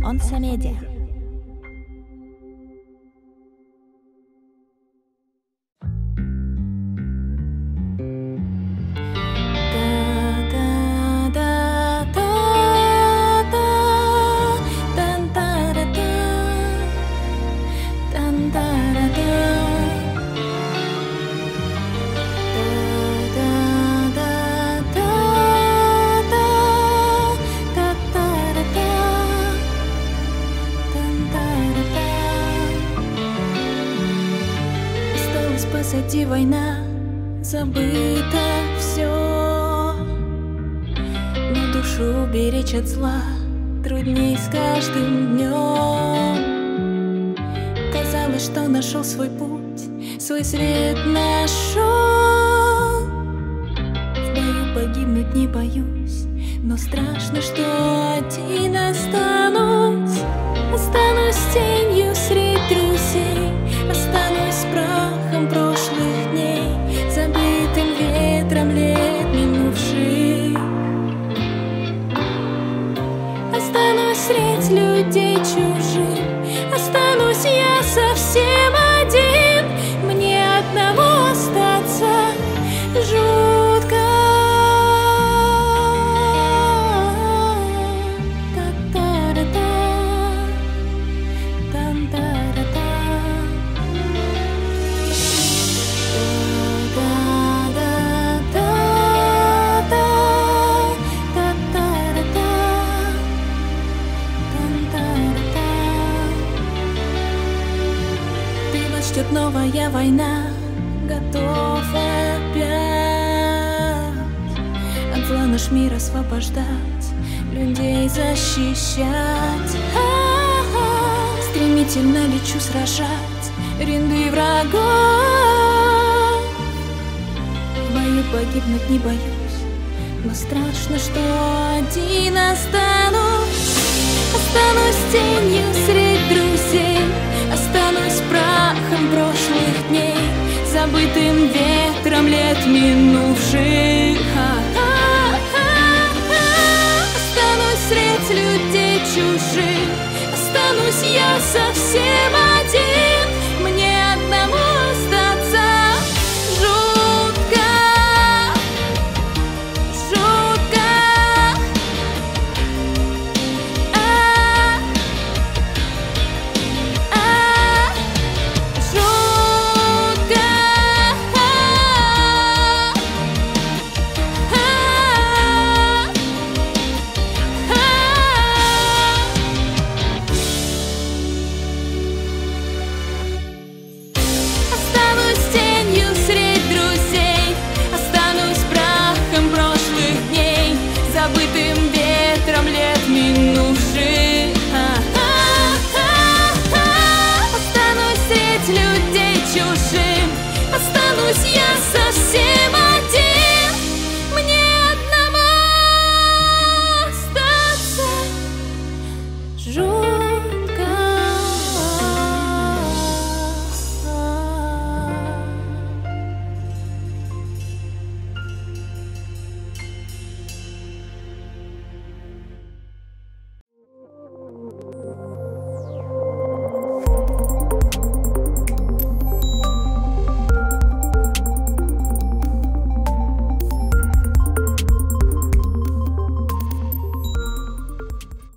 Onsa Media. Позади война, забыто все, но душу беречь от зла трудней с каждым днем. Казалось, что нашел свой путь, свой свет нашел. В бою погибнуть не боюсь, но страшно, что один останусь. Останусь тенью среди друзей, останусь прахом прошлых дней, забытым ветром лет минувших. Останусь средь людей чужих, останусь я совсем один. Мне одному остаться жутко. Ждет новая война, готов опять от зла наш мир освобождать, людей защищать. Стремительно лечу сражать ряды врагов. В бою погибнуть не боюсь, но страшно, что один останусь. Останусь тенью среди друзей, останусь прахом прошлых дней, забытым ветром лет минувших. Останусь средь людей чужих, останусь я совсем